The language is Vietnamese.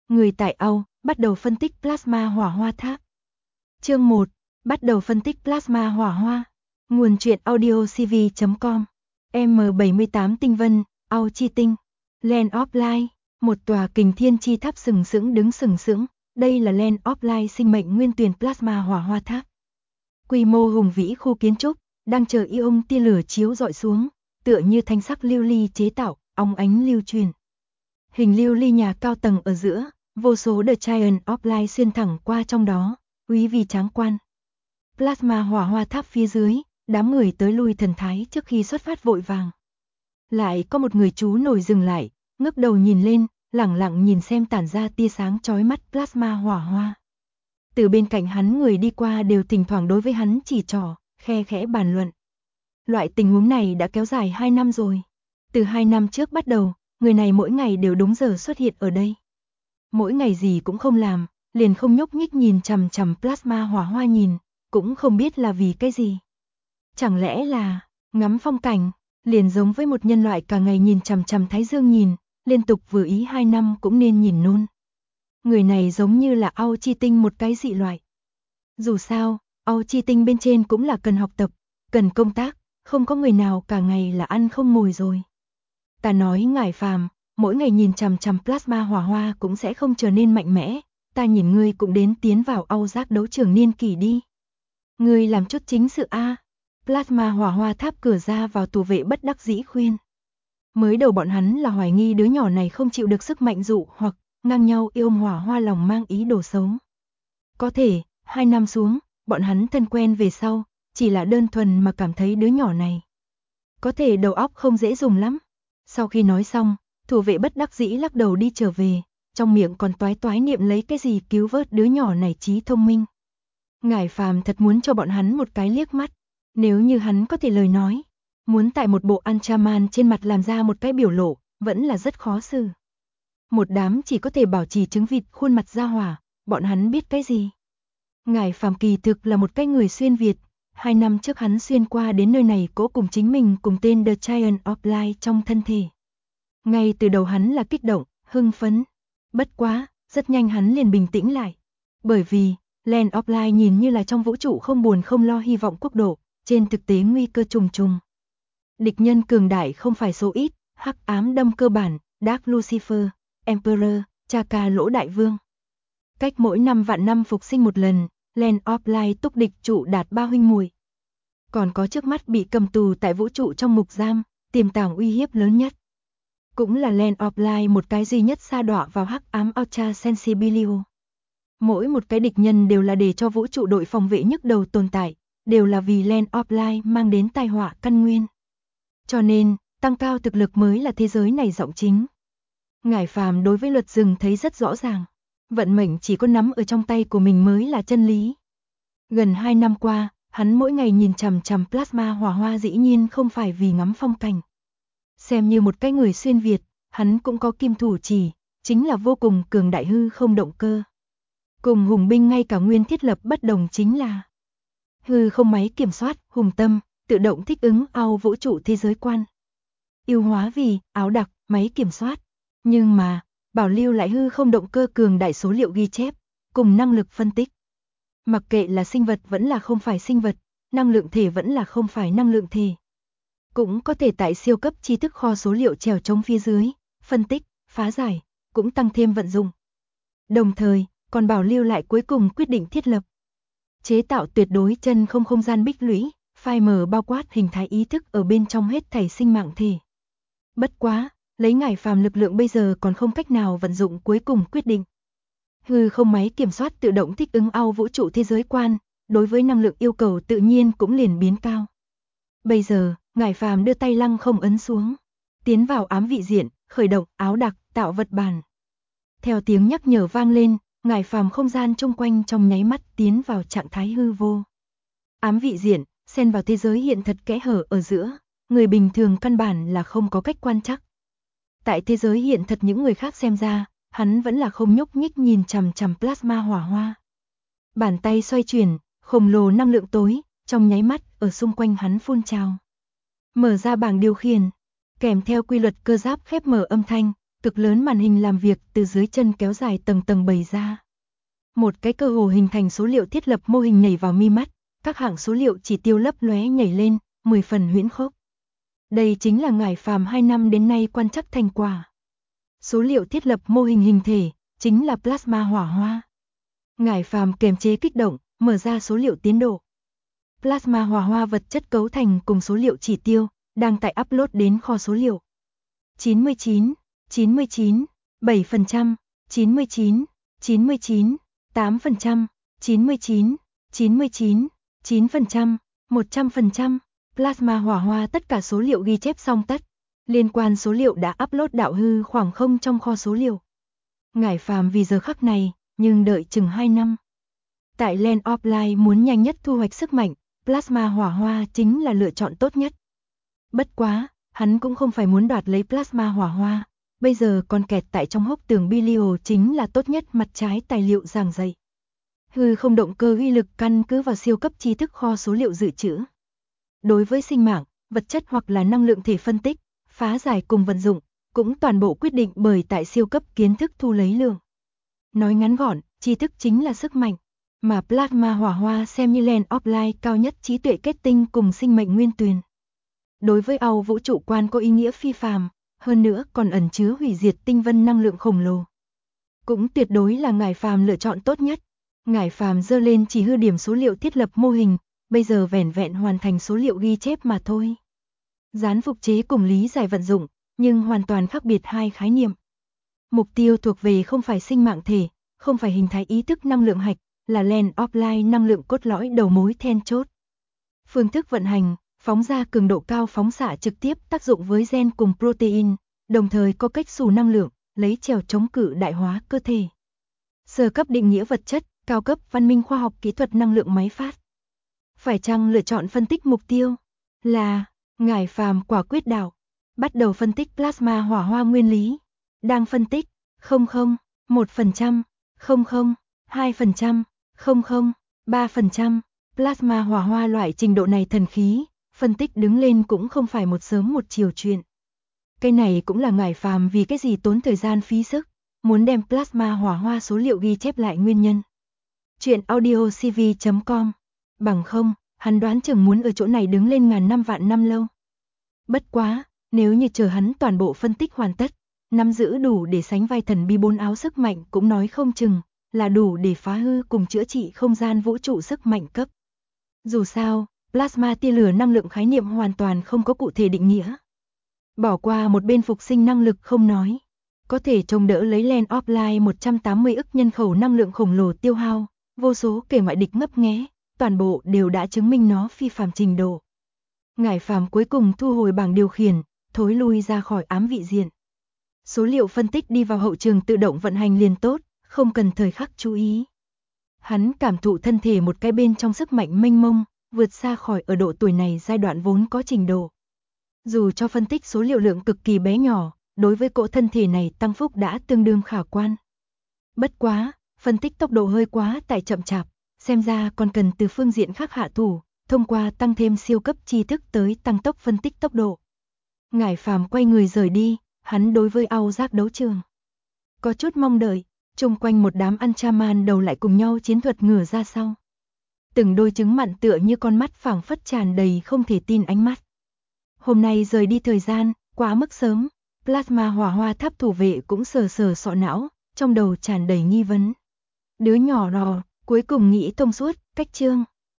Người tại Âu, bắt đầu phân tích plasma hỏa hoa tháp. Chương 1. Bắt đầu phân tích plasma hỏa hoa. Nguồn truyện audio cv.com. M78 tinh vân, Âu chi tinh. Land of Light, một tòa kình thiên chi tháp sừng sững đứng sừng sững. Đây là Land of Light sinh mệnh nguyên tuyển plasma hỏa hoa tháp. Quy mô hùng vĩ khu kiến trúc, đang chờ ion tia lửa chiếu rọi xuống, tựa như thanh sắc lưu ly chế tạo, óng ánh lưu truyền. Hình lưu ly nhà cao tầng ở giữa, vô số The Giant of Light xuyên thẳng qua trong đó, uy vi tráng quan. Plasma hỏa hoa tháp phía dưới, đám người tới lui thần thái trước khi xuất phát vội vàng. Lại có một người chú nổi dừng lại, ngước đầu nhìn lên, lẳng lặng nhìn xem tản ra tia sáng chói mắt plasma hỏa hoa. Từ bên cạnh hắn người đi qua đều thỉnh thoảng đối với hắn chỉ trỏ, khe khẽ bàn luận. Loại tình huống này đã kéo dài 2 năm rồi. Từ 2 năm trước bắt đầu, người này mỗi ngày đều đúng giờ xuất hiện ở đây. Mỗi ngày gì cũng không làm, liền không nhúc nhích nhìn chằm chằm plasma hỏa hoa nhìn, cũng không biết là vì cái gì. Chẳng lẽ là ngắm phong cảnh, liền giống với một nhân loại cả ngày nhìn chằm chằm thái dương nhìn, liên tục vừa ý 2 năm cũng nên nhìn nôn. Người này giống như là Âu chi tinh một cái dị loại. Dù sao, Âu chi tinh bên trên cũng là cần học tập, cần công tác, không có người nào cả ngày là ăn không ngồi rồi. Ta nói ngải phàm, mỗi ngày nhìn chằm chằm plasma hỏa hoa cũng sẽ không trở nên mạnh mẽ, ta nhìn ngươi cũng đến tiến vào Âu giác đấu trường niên kỷ đi. Ngươi làm chút chính sự a. Plasma hỏa hoa tháp cửa ra vào tù vệ bất đắc dĩ khuyên. Mới đầu bọn hắn là hoài nghi đứa nhỏ này không chịu được sức mạnh dụ hoặc ngang nhau yêu hỏa hoa lòng mang ý đồ xấu. Có thể, 2 năm xuống, bọn hắn thân quen về sau, chỉ là đơn thuần mà cảm thấy đứa nhỏ này có thể đầu óc không dễ dùng lắm. Sau khi nói xong, thủ vệ bất đắc dĩ lắc đầu đi trở về, trong miệng còn toái toái niệm lấy cái gì cứu vớt đứa nhỏ này trí thông minh. Ngải phàm thật muốn cho bọn hắn một cái liếc mắt, nếu như hắn có thể lời nói, muốn tại một bộ Ultraman trên mặt làm ra một cái biểu lộ, vẫn là rất khó xử. Một đám chỉ có thể bảo trì trứng vịt khuôn mặt ra hỏa, bọn hắn biết cái gì. Ngải phàm kỳ thực là một cái người xuyên Việt, 2 năm trước hắn xuyên qua đến nơi này cố cùng chính mình cùng tên The Giant of Light trong thân thể. Ngay từ đầu hắn là kích động, hưng phấn. Bất quá, rất nhanh hắn liền bình tĩnh lại. Bởi vì, Land of Light nhìn như là trong vũ trụ không buồn không lo hy vọng quốc độ, trên thực tế nguy cơ trùng trùng. Địch nhân cường đại không phải số ít, hắc ám đâm cơ bản, Dark Lucifer, Emperor, Chaka lỗ đại vương. Cách mỗi 5 vạn năm phục sinh một lần, Land of Light túc địch trụ đạt 3 huynh muội. Còn có trước mắt bị cầm tù tại vũ trụ trong ngục giam, tiềm tàng uy hiếp lớn nhất. Cũng là Land of Light một cái duy nhất sa đọa vào hắc ám Ultra Sensibilio. Mỗi một cái địch nhân đều là để cho vũ trụ đội phòng vệ nhức đầu tồn tại, đều là vì Land of Light mang đến tai họa căn nguyên. Cho nên, tăng cao thực lực mới là thế giới này giọng chính. Ngải phàm đối với luật rừng thấy rất rõ ràng. Vận mệnh chỉ có nắm ở trong tay của mình mới là chân lý. Gần 2 năm qua, hắn mỗi ngày nhìn chằm chằm plasma hỏa hoa dĩ nhiên không phải vì ngắm phong cảnh. Xem như một cái người xuyên Việt, hắn cũng có kim thủ chỉ, chính là vô cùng cường đại hư không động cơ. Cùng hùng binh ngay cả nguyên thiết lập bất đồng chính là hư không máy kiểm soát, hùng tâm, tự động thích ứng ao vũ trụ thế giới quan. Yêu hóa vì áo đặc, máy kiểm soát. Nhưng mà, bảo lưu lại hư không động cơ cường đại số liệu ghi chép, cùng năng lực phân tích. Mặc kệ là sinh vật vẫn là không phải sinh vật, năng lượng thể vẫn là không phải năng lượng thể. Cũng có thể tại siêu cấp tri thức kho số liệu trèo trống phía dưới, phân tích, phá giải, cũng tăng thêm vận dụng. Đồng thời, còn bảo lưu lại cuối cùng quyết định thiết lập. Chế tạo tuyệt đối chân không không gian bích lũy, phai mờ bao quát hình thái ý thức ở bên trong hết thảy sinh mạng thể. Bất quá, lấy ngải phàm lực lượng bây giờ còn không cách nào vận dụng cuối cùng quyết định. Hư không máy kiểm soát tự động thích ứng ao vũ trụ thế giới quan, đối với năng lượng yêu cầu tự nhiên cũng liền biến cao. Bây giờ, ngải phàm đưa tay lăng không ấn xuống, tiến vào ám vị diện, khởi động áo đặc, tạo vật bản. Theo tiếng nhắc nhở vang lên, ngải phàm không gian chung quanh trong nháy mắt tiến vào trạng thái hư vô. Ám vị diện, xen vào thế giới hiện thật kẽ hở ở giữa, người bình thường căn bản là không có cách quan trắc. Tại thế giới hiện thật những người khác xem ra, hắn vẫn là không nhúc nhích nhìn chằm chằm plasma hỏa hoa. Bàn tay xoay chuyển, khổng lồ năng lượng tối, trong nháy mắt ở xung quanh hắn phun trào. Mở ra bảng điều khiển, kèm theo quy luật cơ giáp khép mở âm thanh, cực lớn màn hình làm việc từ dưới chân kéo dài tầng tầng bày ra. Một cái cơ hồ hình thành số liệu thiết lập mô hình nhảy vào mi mắt, các hạng số liệu chỉ tiêu lấp lóe nhảy lên, 10 phần huyễn khốc. Đây chính là Ngải Phàm 2 năm đến nay quan trắc thành quả. Số liệu thiết lập mô hình hình thể, chính là plasma hỏa hoa. Ngải Phàm kiềm chế kích động, mở ra số liệu tiến độ. Plasma hỏa hoa vật chất cấu thành cùng số liệu chỉ tiêu, đang tải upload đến kho số liệu. 99, 99, 7%, 99, 99, 8%, 99, 99, 9%, 100%. Plasma hỏa hoa tất cả số liệu ghi chép xong tất. Liên quan số liệu đã upload đạo hư khoảng không trong kho số liệu. Ngải Phàm vì giờ khắc này, nhưng đợi chừng 2 năm. Tại Land Offline muốn nhanh nhất thu hoạch sức mạnh, plasma hỏa hoa chính là lựa chọn tốt nhất. Bất quá, hắn cũng không phải muốn đoạt lấy plasma hỏa hoa, bây giờ còn kẹt tại trong hốc tường Bilio chính là tốt nhất mặt trái tài liệu giảng dạy. Hư không động cơ uy lực căn cứ vào siêu cấp tri thức kho số liệu dự trữ. Đối với sinh mạng, vật chất hoặc là năng lượng thể phân tích, phá giải cùng vận dụng, cũng toàn bộ quyết định bởi tại siêu cấp kiến thức thu lấy lượng. Nói ngắn gọn, tri thức chính là sức mạnh, mà plasma hỏa hoa xem như Land Offline cao nhất trí tuệ kết tinh cùng sinh mệnh nguyên tuyền. Đối với Âu vũ trụ quan có ý nghĩa phi phàm, hơn nữa còn ẩn chứa hủy diệt tinh vân năng lượng khổng lồ. Cũng tuyệt đối là Ngải Phàm lựa chọn tốt nhất. Ngải Phàm giơ lên chỉ hư điểm số liệu thiết lập mô hình, bây giờ vẻn vẹn hoàn thành số liệu ghi chép mà thôi. Gián phục chế cùng lý giải vận dụng, nhưng hoàn toàn khác biệt hai khái niệm. Mục tiêu thuộc về không phải sinh mạng thể, không phải hình thái ý thức năng lượng hạch, là Land Offline năng lượng cốt lõi đầu mối then chốt. Phương thức vận hành, phóng ra cường độ cao phóng xạ trực tiếp tác dụng với gen cùng protein, đồng thời có cách xù năng lượng, lấy trèo chống cự đại hóa cơ thể. Sơ cấp định nghĩa vật chất, cao cấp văn minh khoa học kỹ thuật năng lượng máy phát. Phải chăng lựa chọn phân tích mục tiêu? Là, Ngải Phàm quả quyết đạo. Bắt đầu phân tích plasma hỏa hoa nguyên lý. Đang phân tích, 00, 1%, 00, 2%, 00, 3%. Plasma hỏa hoa loại trình độ này thần khí, phân tích đứng lên cũng không phải một sớm một chiều chuyện. Cái này cũng là Ngải Phàm vì cái gì tốn thời gian phí sức, muốn đem plasma hỏa hoa số liệu ghi chép lại nguyên nhân. Chuyện audiocv.com. Bằng không, hắn đoán chừng muốn ở chỗ này đứng lên ngàn năm vạn năm lâu. Bất quá, nếu như chờ hắn toàn bộ phân tích hoàn tất, nắm giữ đủ để sánh vai thần bi 4 áo sức mạnh cũng nói không chừng, là đủ để phá hư cùng chữa trị không gian vũ trụ sức mạnh cấp. Dù sao, plasma tia lửa năng lượng khái niệm hoàn toàn không có cụ thể định nghĩa. Bỏ qua một bên phục sinh năng lực không nói, có thể chống đỡ lấy Land Offline 180 ức nhân khẩu năng lượng khổng lồ tiêu hao, vô số kẻ ngoại địch ngấp nghé, toàn bộ đều đã chứng minh nó phi phàm trình độ. Ngải Phàm cuối cùng thu hồi bảng điều khiển, thối lui ra khỏi ám vị diện. Số liệu phân tích đi vào hậu trường tự động vận hành liền tốt, không cần thời khắc chú ý. Hắn cảm thụ thân thể một cái bên trong sức mạnh mênh mông, vượt xa khỏi ở độ tuổi này giai đoạn vốn có trình độ. Dù cho phân tích số liệu lượng cực kỳ bé nhỏ, đối với cỗ thân thể này tăng phúc đã tương đương khả quan. Bất quá, phân tích tốc độ hơi quá tại chậm chạp, xem ra còn cần từ phương diện khác hạ thủ, thông qua tăng thêm siêu cấp tri thức tới tăng tốc phân tích tốc độ. Ngải Phàm quay người rời đi, hắn đối với Âu giác đấu trường có chút mong đợi, chung quanh một đám Anchaman đầu lại cùng nhau chiến thuật ngửa ra sau. Từng đôi trứng mặn tựa như con mắt phảng phất tràn đầy không thể tin ánh mắt. Hôm nay rời đi thời gian, quá mức sớm, plasma hỏa hoa tháp thủ vệ cũng sờ sờ sọ não, trong đầu tràn đầy nghi vấn. Đứa nhỏ rò, cuối cùng nghĩ thông suốt, cách chương.